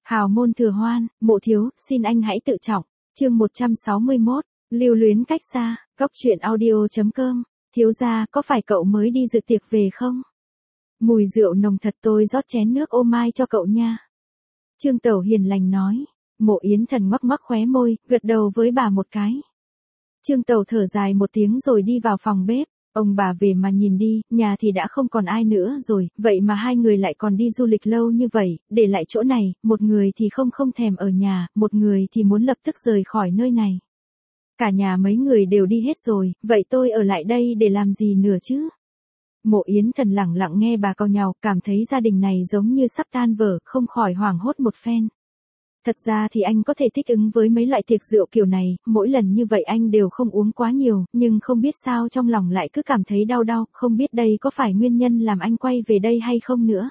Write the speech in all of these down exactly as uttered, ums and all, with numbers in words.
Hào môn thừa hoan, mộ thiếu, xin anh hãy tự trọng. Chương một trăm sáu mươi mốt, lưu luyến cách xa, góc truyện audio.com. Thiếu gia, có phải cậu mới đi dự tiệc về không? Mùi rượu nồng thật, tôi rót chén nước ô mai cho cậu nha. Trương Tẩu hiền lành nói. Mộ Yến Thần ngoắc ngoắc khóe môi, gật đầu với bà một cái. Trương Tẩu thở dài một tiếng rồi đi vào phòng bếp. Ông bà về mà nhìn đi, nhà thì đã không còn ai nữa rồi, vậy mà hai người lại còn đi du lịch lâu như vậy, để lại chỗ này, một người thì không không thèm ở nhà, một người thì muốn lập tức rời khỏi nơi này. Cả nhà mấy người đều đi hết rồi, vậy tôi ở lại đây để làm gì nữa chứ? Mộ Yến Thần lẳng lặng nghe bà cau nhàu, cảm thấy gia đình này giống như sắp tan vỡ, không khỏi hoảng hốt một phen. Thật ra thì anh có thể thích ứng với mấy loại tiệc rượu kiểu này, mỗi lần như vậy anh đều không uống quá nhiều, nhưng không biết sao trong lòng lại cứ cảm thấy đau đau, không biết đây có phải nguyên nhân làm anh quay về đây hay không nữa.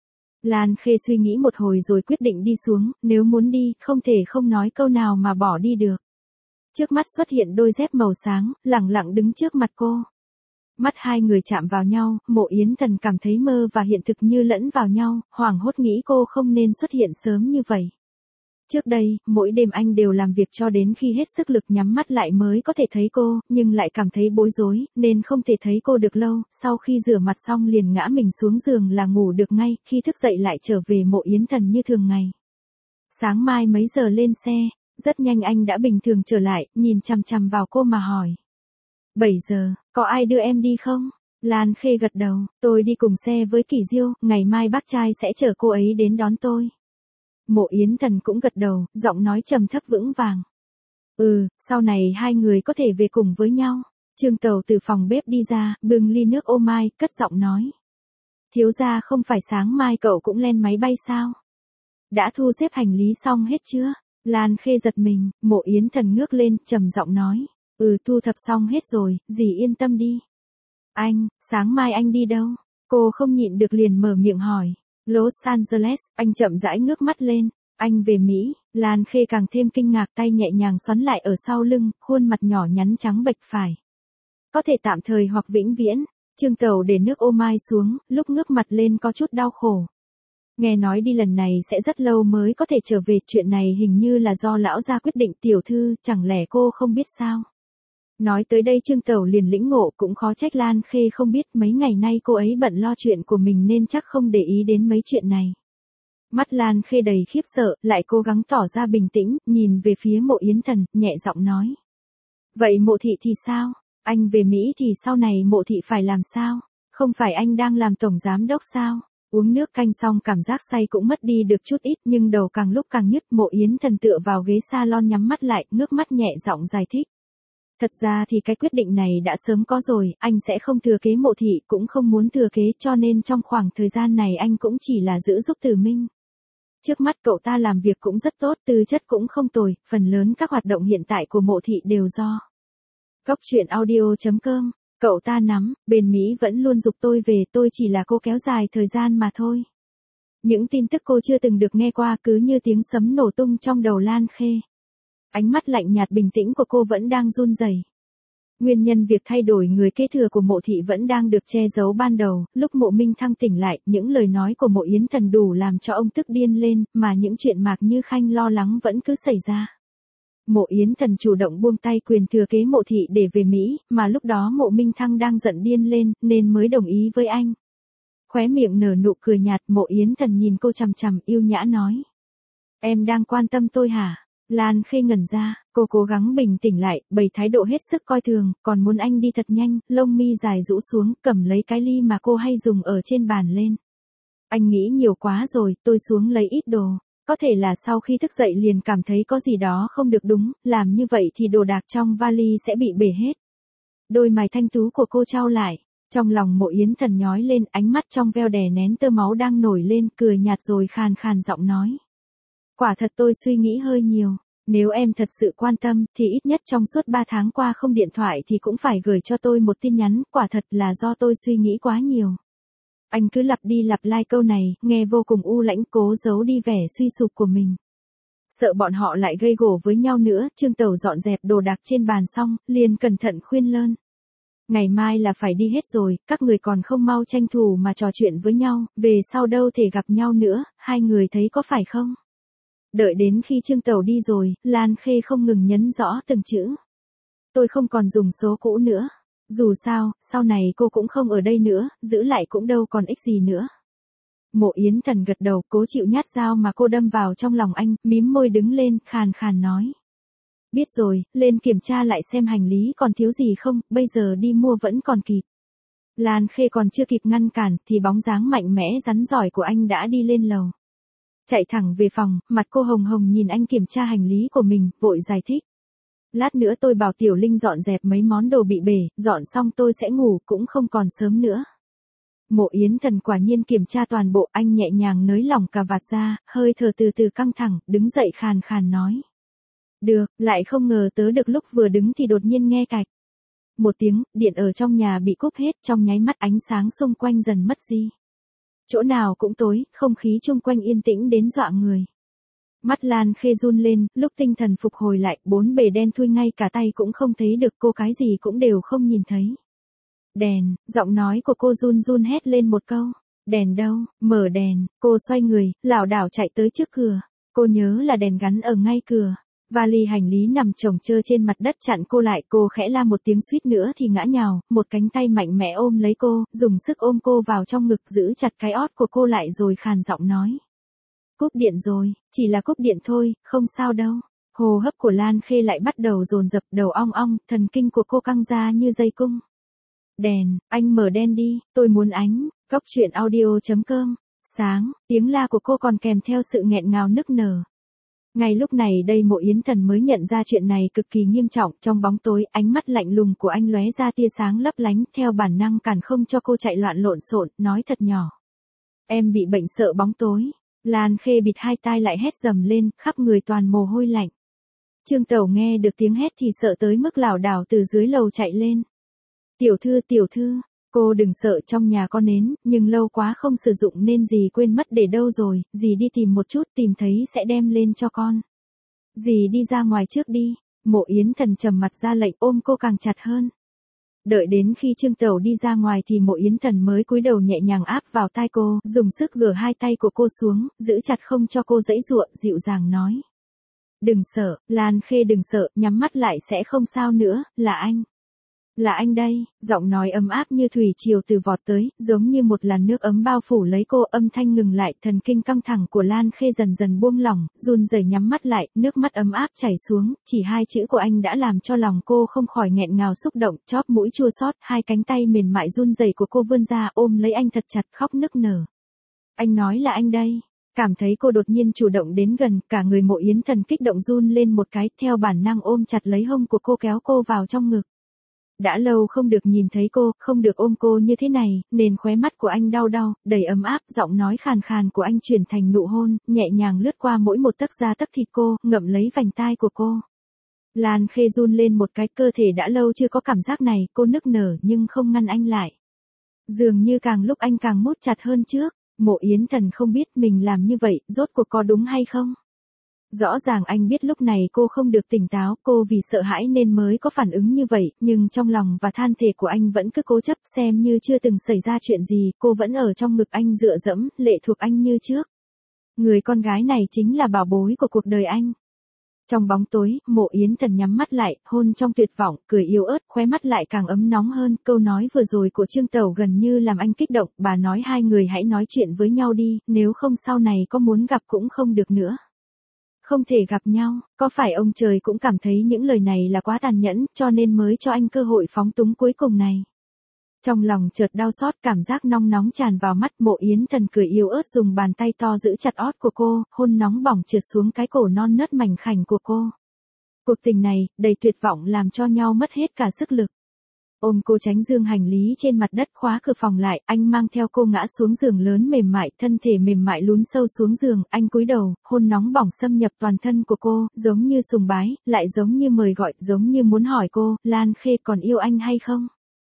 Lan Khê suy nghĩ một hồi rồi quyết định đi xuống, nếu muốn đi, không thể không nói câu nào mà bỏ đi được. Trước mắt xuất hiện đôi dép màu sáng, lẳng lặng đứng trước mặt cô. Mắt hai người chạm vào nhau, Mộ Yến Thần cảm thấy mơ và hiện thực như lẫn vào nhau, hoảng hốt nghĩ cô không nên xuất hiện sớm như vậy. Trước đây, mỗi đêm anh đều làm việc cho đến khi hết sức lực nhắm mắt lại mới có thể thấy cô, nhưng lại cảm thấy bối rối, nên không thể thấy cô được lâu, sau khi rửa mặt xong liền ngã mình xuống giường là ngủ được ngay, khi thức dậy lại trở về Mộ Yến Thần như thường ngày. Sáng mai mấy giờ lên xe, rất nhanh anh đã bình thường trở lại, nhìn chằm chằm vào cô mà hỏi. bảy giờ, có ai đưa em đi không? Lan Khê gật đầu, tôi đi cùng xe với Kỳ Diêu, ngày mai bác trai sẽ chở cô ấy đến đón tôi. Mộ Yến Thần cũng gật đầu, giọng nói trầm thấp vững vàng. Ừ, sau này hai người có thể về cùng với nhau. Trương Tẩu từ phòng bếp đi ra, bưng ly nước ô mai, cất giọng nói. Thiếu gia, không phải sáng mai cậu cũng lên máy bay sao? Đã thu xếp hành lý xong hết chưa? Lan Khê giật mình, Mộ Yến Thần ngước lên, trầm giọng nói. Ừ, thu thập xong hết rồi, dì yên tâm đi. Anh, sáng mai anh đi đâu? Cô không nhịn được liền mở miệng hỏi. Los Angeles, anh chậm rãi ngước mắt lên. Anh về Mỹ. Lan Khê càng thêm kinh ngạc, tay nhẹ nhàng xoắn lại ở sau lưng, khuôn mặt nhỏ nhắn trắng bệch phải. Có thể tạm thời hoặc vĩnh viễn. Trương Tẩu để nước ô mai xuống, lúc ngước mặt lên có chút đau khổ. Nghe nói đi lần này sẽ rất lâu mới có thể trở về, chuyện này hình như là do lão gia quyết định. Tiểu thư, chẳng lẽ cô không biết sao? Nói tới đây Trương Tẩu liền lĩnh ngộ, cũng khó trách Lan Khê không biết, mấy ngày nay cô ấy bận lo chuyện của mình nên chắc không để ý đến mấy chuyện này. Mắt Lan Khê đầy khiếp sợ, lại cố gắng tỏ ra bình tĩnh, nhìn về phía Mộ Yến Thần, nhẹ giọng nói. Vậy Mộ thị thì sao? Anh về Mỹ thì sau này Mộ thị phải làm sao? Không phải anh đang làm tổng giám đốc sao? Uống nước canh xong cảm giác say cũng mất đi được chút ít, nhưng đầu càng lúc càng nhức. Mộ Yến Thần tựa vào ghế salon nhắm mắt lại, ngước mắt nhẹ giọng giải thích. Thật ra thì cái quyết định này đã sớm có rồi, anh sẽ không thừa kế Mộ thị, cũng không muốn thừa kế, cho nên trong khoảng thời gian này anh cũng chỉ là giữ giúp Từ Minh. Trước mắt cậu ta làm việc cũng rất tốt, tư chất cũng không tồi, phần lớn các hoạt động hiện tại của Mộ thị đều do góc truyện audio.com, cậu ta nắm, bên Mỹ vẫn luôn giục tôi về, tôi chỉ là cô kéo dài thời gian mà thôi. Những tin tức cô chưa từng được nghe qua cứ như tiếng sấm nổ tung trong đầu Lan Khê. Ánh mắt lạnh nhạt bình tĩnh của cô vẫn đang run rẩy. Nguyên nhân việc thay đổi người kế thừa của Mộ thị vẫn đang được che giấu ban đầu, lúc Mộ Minh Thăng tỉnh lại, những lời nói của Mộ Yến Thần đủ làm cho ông tức điên lên, mà những chuyện Mạc Như Khanh lo lắng vẫn cứ xảy ra. Mộ Yến Thần chủ động buông tay quyền thừa kế Mộ thị để về Mỹ, mà lúc đó Mộ Minh Thăng đang giận điên lên, nên mới đồng ý với anh. Khóe miệng nở nụ cười nhạt, Mộ Yến Thần nhìn cô chằm chằm, yêu nhã nói. Em đang quan tâm tôi hả? Lan Khê ngẩn ra, cô cố gắng bình tĩnh lại, bày thái độ hết sức coi thường, còn muốn anh đi thật nhanh, lông mi dài rũ xuống, cầm lấy cái ly mà cô hay dùng ở trên bàn lên. Anh nghĩ nhiều quá rồi, tôi xuống lấy ít đồ. Có thể là sau khi thức dậy liền cảm thấy có gì đó không được đúng, làm như vậy thì đồ đạc trong vali sẽ bị bể hết. Đôi mày thanh tú của cô chau lại, trong lòng Mộ Yến Thần nhói lên, ánh mắt trong veo đè nén tơ máu đang nổi lên, cười nhạt rồi khàn khàn giọng nói. Quả thật tôi suy nghĩ hơi nhiều, nếu em thật sự quan tâm, thì ít nhất trong suốt ba tháng qua không điện thoại thì cũng phải gửi cho tôi một tin nhắn, quả thật là do tôi suy nghĩ quá nhiều. Anh cứ lặp đi lặp lại câu này, nghe vô cùng u lãnh, cố giấu đi vẻ suy sụp của mình. Sợ bọn họ lại gây gổ với nhau nữa, Trương Tẩu dọn dẹp đồ đạc trên bàn xong, liền cẩn thận khuyên lơn. Ngày mai là phải đi hết rồi, các người còn không mau tranh thủ mà trò chuyện với nhau, về sau đâu thể gặp nhau nữa, hai người thấy có phải không? Đợi đến khi Trương Tẩu đi rồi, Lan Khê không ngừng nhấn rõ từng chữ. Tôi không còn dùng số cũ nữa. Dù sao, sau này cô cũng không ở đây nữa, giữ lại cũng đâu còn ích gì nữa. Mộ Yến Thần gật đầu, cố chịu nhát dao mà cô đâm vào trong lòng anh, mím môi đứng lên, khàn khàn nói. Biết rồi, lên kiểm tra lại xem hành lý còn thiếu gì không, bây giờ đi mua vẫn còn kịp. Lan Khê còn chưa kịp ngăn cản, thì bóng dáng mạnh mẽ rắn giỏi của anh đã đi lên lầu. Chạy thẳng về phòng, mặt cô hồng hồng nhìn anh kiểm tra hành lý của mình, vội giải thích. Lát nữa tôi bảo Tiểu Linh dọn dẹp mấy món đồ bị bể, dọn xong tôi sẽ ngủ, cũng không còn sớm nữa. Mộ Yến Thần quả nhiên kiểm tra toàn bộ, anh nhẹ nhàng nới lỏng cà vạt ra, hơi thở từ từ căng thẳng, đứng dậy khàn khàn nói. Được, lại không ngờ tớ được lúc vừa đứng thì đột nhiên nghe cạch. Một tiếng, điện ở trong nhà bị cúp hết, trong nháy mắt ánh sáng xung quanh dần mất đi. Chỗ nào cũng tối, không khí chung quanh yên tĩnh đến dọa người. Mắt Lan Khê run lên, lúc tinh thần phục hồi lại, bốn bề đen thui ngay cả tay cũng không thấy được, cô cái gì cũng đều không nhìn thấy. Đèn, giọng nói của cô run run hét lên một câu. Đèn đâu, mở đèn, cô xoay người, lảo đảo chạy tới trước cửa. Cô nhớ là đèn gắn ở ngay cửa. Vali hành lý nằm chồng chơ trên mặt đất chặn cô lại, cô khẽ la một tiếng suýt nữa thì ngã nhào, một cánh tay mạnh mẽ ôm lấy cô, dùng sức ôm cô vào trong ngực giữ chặt cái ót của cô lại rồi khàn giọng nói. Cúp điện rồi, chỉ là cúp điện thôi, không sao đâu. Hô hấp của Lan Khê lại bắt đầu dồn dập, đầu ong ong, thần kinh của cô căng ra như dây cung. Đèn, anh mở đèn đi, tôi muốn ánh, góc truyện audio chấm com. Sáng, tiếng la của cô còn kèm theo sự nghẹn ngào nức nở. Ngay lúc này đây Mộ Yến Thần mới nhận ra chuyện này cực kỳ nghiêm trọng, trong bóng tối, ánh mắt lạnh lùng của anh lóe ra tia sáng lấp lánh, theo bản năng cản không cho cô chạy loạn lộn xộn, nói thật nhỏ. Em bị bệnh sợ bóng tối. Lan Khê bịt hai tai lại hét dầm lên, khắp người toàn mồ hôi lạnh. Trương Tẩu nghe được tiếng hét thì sợ tới mức lảo đảo từ dưới lầu chạy lên. Tiểu thư, tiểu thư, cô đừng sợ, trong nhà có nến, nhưng lâu quá không sử dụng nên dì quên mất để đâu rồi, dì đi tìm một chút, tìm thấy sẽ đem lên cho con. Dì đi ra ngoài trước đi. Mộ Yến Thần trầm mặt ra lệnh, ôm cô càng chặt hơn. Đợi đến khi Trương Tẩu đi ra ngoài thì Mộ Yến Thần mới cúi đầu nhẹ nhàng áp vào tai cô, dùng sức gỡ hai tay của cô xuống, giữ chặt không cho cô giãy giụa, dịu dàng nói. Đừng sợ, Lan Khê đừng sợ, nhắm mắt lại sẽ không sao nữa, là anh. Là anh đây, giọng nói ấm áp như thủy triều từ vọt tới, giống như một làn nước ấm bao phủ lấy cô, âm thanh ngừng lại, thần kinh căng thẳng của Lan Khê dần dần buông lỏng, run rẩy nhắm mắt lại, nước mắt ấm áp chảy xuống, chỉ hai chữ của anh đã làm cho lòng cô không khỏi nghẹn ngào xúc động, chóp mũi chua xót, hai cánh tay mềm mại run rẩy của cô vươn ra ôm lấy anh thật chặt, khóc nức nở. Anh nói là anh đây. Cảm thấy cô đột nhiên chủ động đến gần, cả người Mộ Yến Thần kích động run lên một cái, theo bản năng ôm chặt lấy hông của cô kéo cô vào trong ngực. Đã lâu không được nhìn thấy cô, không được ôm cô như thế này, nên khóe mắt của anh đau đau, đầy ấm áp, giọng nói khàn khàn của anh chuyển thành nụ hôn, nhẹ nhàng lướt qua mỗi một tấc da tấc thịt cô, ngậm lấy vành tai của cô. Lan Khê run lên một cái, cơ thể đã lâu chưa có cảm giác này, cô nức nở nhưng không ngăn anh lại. Dường như càng lúc anh càng mút chặt hơn trước. Mộ Yến Thần không biết mình làm như vậy, rốt cuộc có đúng hay không? Rõ ràng anh biết lúc này cô không được tỉnh táo, cô vì sợ hãi nên mới có phản ứng như vậy, nhưng trong lòng và than thể của anh vẫn cứ cố chấp, xem như chưa từng xảy ra chuyện gì, cô vẫn ở trong ngực anh dựa dẫm, lệ thuộc anh như trước. Người con gái này chính là bảo bối của cuộc đời anh. Trong bóng tối, Mộ Yến Thần nhắm mắt lại, hôn trong tuyệt vọng, cười yếu ớt, khóe mắt lại càng ấm nóng hơn, câu nói vừa rồi của Trương Tẩu gần như làm anh kích động, bà nói hai người hãy nói chuyện với nhau đi, nếu không sau này có muốn gặp cũng không được nữa. Không thể gặp nhau, có phải ông trời cũng cảm thấy những lời này là quá tàn nhẫn, cho nên mới cho anh cơ hội phóng túng cuối cùng này. Trong lòng chợt đau xót, cảm giác nóng nóng tràn vào mắt, Mộ Yến Thần cười yếu ớt dùng bàn tay to giữ chặt ót của cô, hôn nóng bỏng trượt xuống cái cổ non nớt mảnh khảnh của cô. Cuộc tình này, đầy tuyệt vọng làm cho nhau mất hết cả sức lực. Ôm cô tránh dương hành lý trên mặt đất, khóa cửa phòng lại, anh mang theo cô ngã xuống giường lớn mềm mại, thân thể mềm mại lún sâu xuống giường, anh cúi đầu, hôn nóng bỏng xâm nhập toàn thân của cô, giống như sùng bái, lại giống như mời gọi, giống như muốn hỏi cô, Lan Khê còn yêu anh hay không?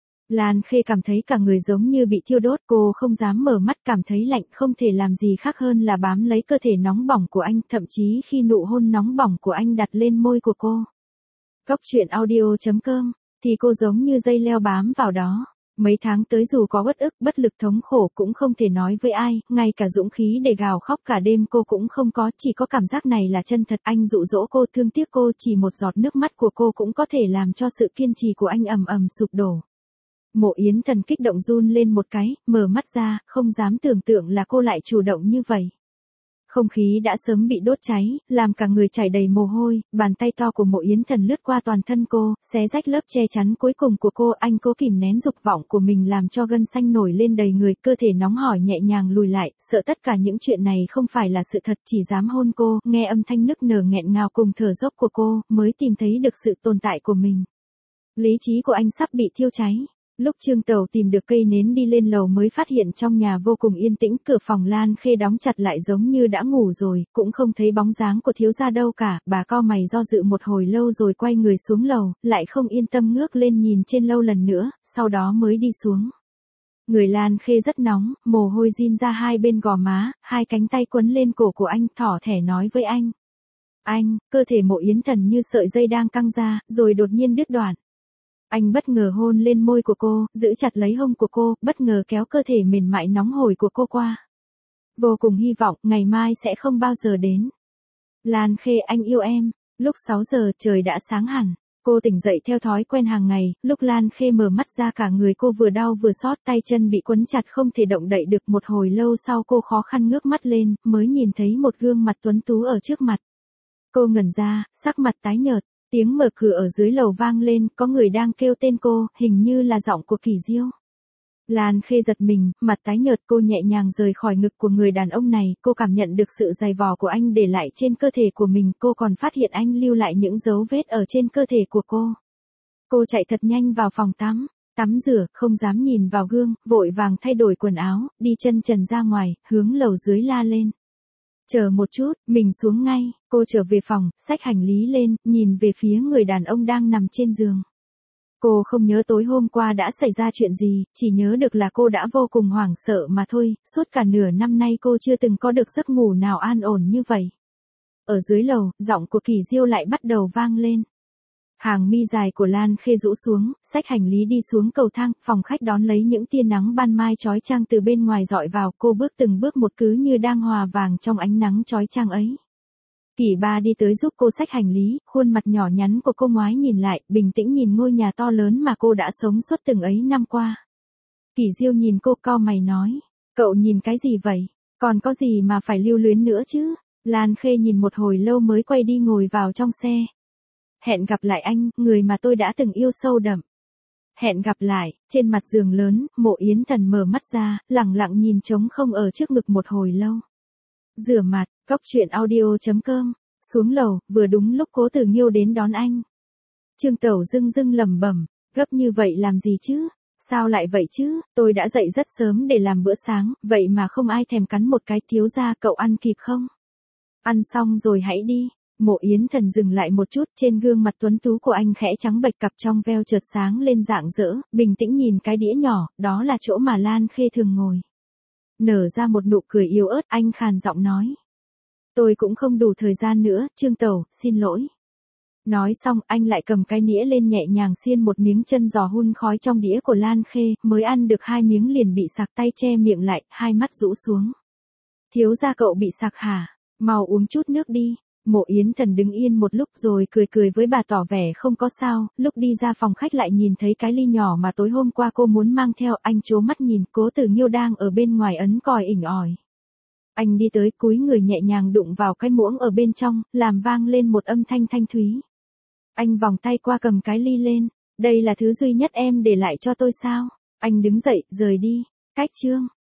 Lan Khê cảm thấy cả người giống như bị thiêu đốt, cô không dám mở mắt, cảm thấy lạnh, không thể làm gì khác hơn là bám lấy cơ thể nóng bỏng của anh, thậm chí khi nụ hôn nóng bỏng của anh đặt lên môi của cô. Góc truyện audio chấm com, thì cô giống như dây leo bám vào đó. Mấy tháng tới dù có uất ức, bất lực thống khổ cũng không thể nói với ai, ngay cả dũng khí để gào khóc cả đêm cô cũng không có, chỉ có cảm giác này là chân thật. Anh dụ dỗ cô, thương tiếc cô, chỉ một giọt nước mắt của cô cũng có thể làm cho sự kiên trì của anh ầm ầm sụp đổ. Mộ Yến Thần kích động run lên một cái, mở mắt ra, không dám tưởng tượng là cô lại chủ động như vậy. Không khí đã sớm bị đốt cháy, làm cả người chảy đầy mồ hôi, bàn tay to của Mộ Yến Thần lướt qua toàn thân cô, xé rách lớp che chắn cuối cùng của cô. Anh cố kìm nén dục vọng của mình làm cho gân xanh nổi lên đầy người, cơ thể nóng hổi nhẹ nhàng lùi lại, sợ tất cả những chuyện này không phải là sự thật, chỉ dám hôn cô, nghe âm thanh nức nở nghẹn ngào cùng thở dốc của cô, mới tìm thấy được sự tồn tại của mình. Lý trí của anh sắp bị thiêu cháy. Lúc Trương Tẩu tìm được cây nến đi lên lầu mới phát hiện trong nhà vô cùng yên tĩnh, cửa phòng Lan Khê đóng chặt lại giống như đã ngủ rồi, cũng không thấy bóng dáng của thiếu gia đâu cả. Bà cau mày do dự một hồi lâu rồi quay người xuống lầu, lại không yên tâm ngước lên nhìn trên lâu lần nữa, sau đó mới đi xuống. Người Lan Khê rất nóng, mồ hôi rin ra hai bên gò má, hai cánh tay quấn lên cổ của anh, thỏ thẻ nói với anh. Anh, cơ thể Mộ Yến Thần như sợi dây đang căng ra, rồi đột nhiên đứt đoạn. Anh bất ngờ hôn lên môi của cô, giữ chặt lấy hông của cô, bất ngờ kéo cơ thể mềm mại nóng hổi của cô qua. Vô cùng hy vọng, ngày mai sẽ không bao giờ đến. Lan Khê, anh yêu em. Lúc sáu giờ, trời đã sáng hẳn. Cô tỉnh dậy theo thói quen hàng ngày, lúc Lan Khê mở mắt ra cả người cô vừa đau vừa xót, tay chân bị quấn chặt không thể động đậy được. Một hồi lâu sau cô khó khăn ngước mắt lên, mới nhìn thấy một gương mặt tuấn tú ở trước mặt. Cô ngẩn ra, sắc mặt tái nhợt. Tiếng mở cửa ở dưới lầu vang lên, có người đang kêu tên cô, hình như là giọng của Kỳ Diêu. Lan Khê giật mình, mặt tái nhợt, cô nhẹ nhàng rời khỏi ngực của người đàn ông này, cô cảm nhận được sự dày vò của anh để lại trên cơ thể của mình, cô còn phát hiện anh lưu lại những dấu vết ở trên cơ thể của cô. Cô chạy thật nhanh vào phòng tắm, tắm rửa, không dám nhìn vào gương, vội vàng thay đổi quần áo, đi chân trần ra ngoài, hướng lầu dưới la lên. Chờ một chút, mình xuống ngay. Cô trở về phòng, xách hành lý lên, nhìn về phía người đàn ông đang nằm trên giường. Cô không nhớ tối hôm qua đã xảy ra chuyện gì, chỉ nhớ được là cô đã vô cùng hoảng sợ mà thôi, suốt cả nửa năm nay cô chưa từng có được giấc ngủ nào an ổn như vậy. Ở dưới lầu, giọng của Kỳ Diêu lại bắt đầu vang lên. Hàng mi dài của Lan Khê rũ xuống, xách hành lý đi xuống cầu thang, phòng khách đón lấy những tia nắng ban mai chói chang từ bên ngoài dọi vào, cô bước từng bước một cứ như đang hòa vàng trong ánh nắng chói chang ấy. Kỳ Ba đi tới giúp cô xách hành lý, khuôn mặt nhỏ nhắn của cô ngoái nhìn lại, bình tĩnh nhìn ngôi nhà to lớn mà cô đã sống suốt từng ấy năm qua. Kỳ Diêu nhìn cô cau mày nói, cậu nhìn cái gì vậy, còn có gì mà phải lưu luyến nữa chứ? Lan Khê nhìn một hồi lâu mới quay đi ngồi vào trong xe. Hẹn gặp lại anh, người mà tôi đã từng yêu sâu đậm. Hẹn gặp lại. Trên mặt giường lớn, Mộ Yến Thần mở mắt ra, lẳng lặng nhìn trống không ở trước ngực một hồi lâu. Rửa mặt, cóc truyện audio chấm com. Xuống lầu, vừa đúng lúc Cố Tử Nghiêu đến đón anh. Trương Tẩu dưng dưng lẩm bẩm, gấp như vậy làm gì chứ? Sao lại vậy chứ? Tôi đã dậy rất sớm để làm bữa sáng, vậy mà không ai thèm cắn một cái. Thiếu gia, cậu ăn kịp không? Ăn xong rồi hãy đi. Mộ Yến Thần dừng lại một chút, trên gương mặt tuấn tú của anh khẽ trắng bệch, cặp trong veo chợt sáng lên rạng rỡ, bình tĩnh nhìn cái đĩa nhỏ, đó là chỗ mà Lan Khê thường ngồi. Nở ra một nụ cười yếu ớt, anh khàn giọng nói. Tôi cũng không đủ thời gian nữa, Trương Tẩu, xin lỗi. Nói xong, anh lại cầm cái nĩa lên nhẹ nhàng xiên một miếng chân giò hun khói trong đĩa của Lan Khê, mới ăn được hai miếng liền bị sặc, tay che miệng lại, hai mắt rũ xuống. Thiếu gia cậu bị sặc hả? Mau uống chút nước đi. Mộ Yến Thần đứng yên một lúc rồi cười cười với bà tỏ vẻ không có sao, lúc đi ra phòng khách lại nhìn thấy cái ly nhỏ mà tối hôm qua cô muốn mang theo, anh trố mắt nhìn, Cố Tử Nghiêu đang ở bên ngoài ấn còi ỉnh ỏi. Anh đi tới cúi người nhẹ nhàng đụng vào cái muỗng ở bên trong, làm vang lên một âm thanh thanh thúy. Anh vòng tay qua cầm cái ly lên, đây là thứ duy nhất em để lại cho tôi sao? Anh đứng dậy, rời đi. Cách chương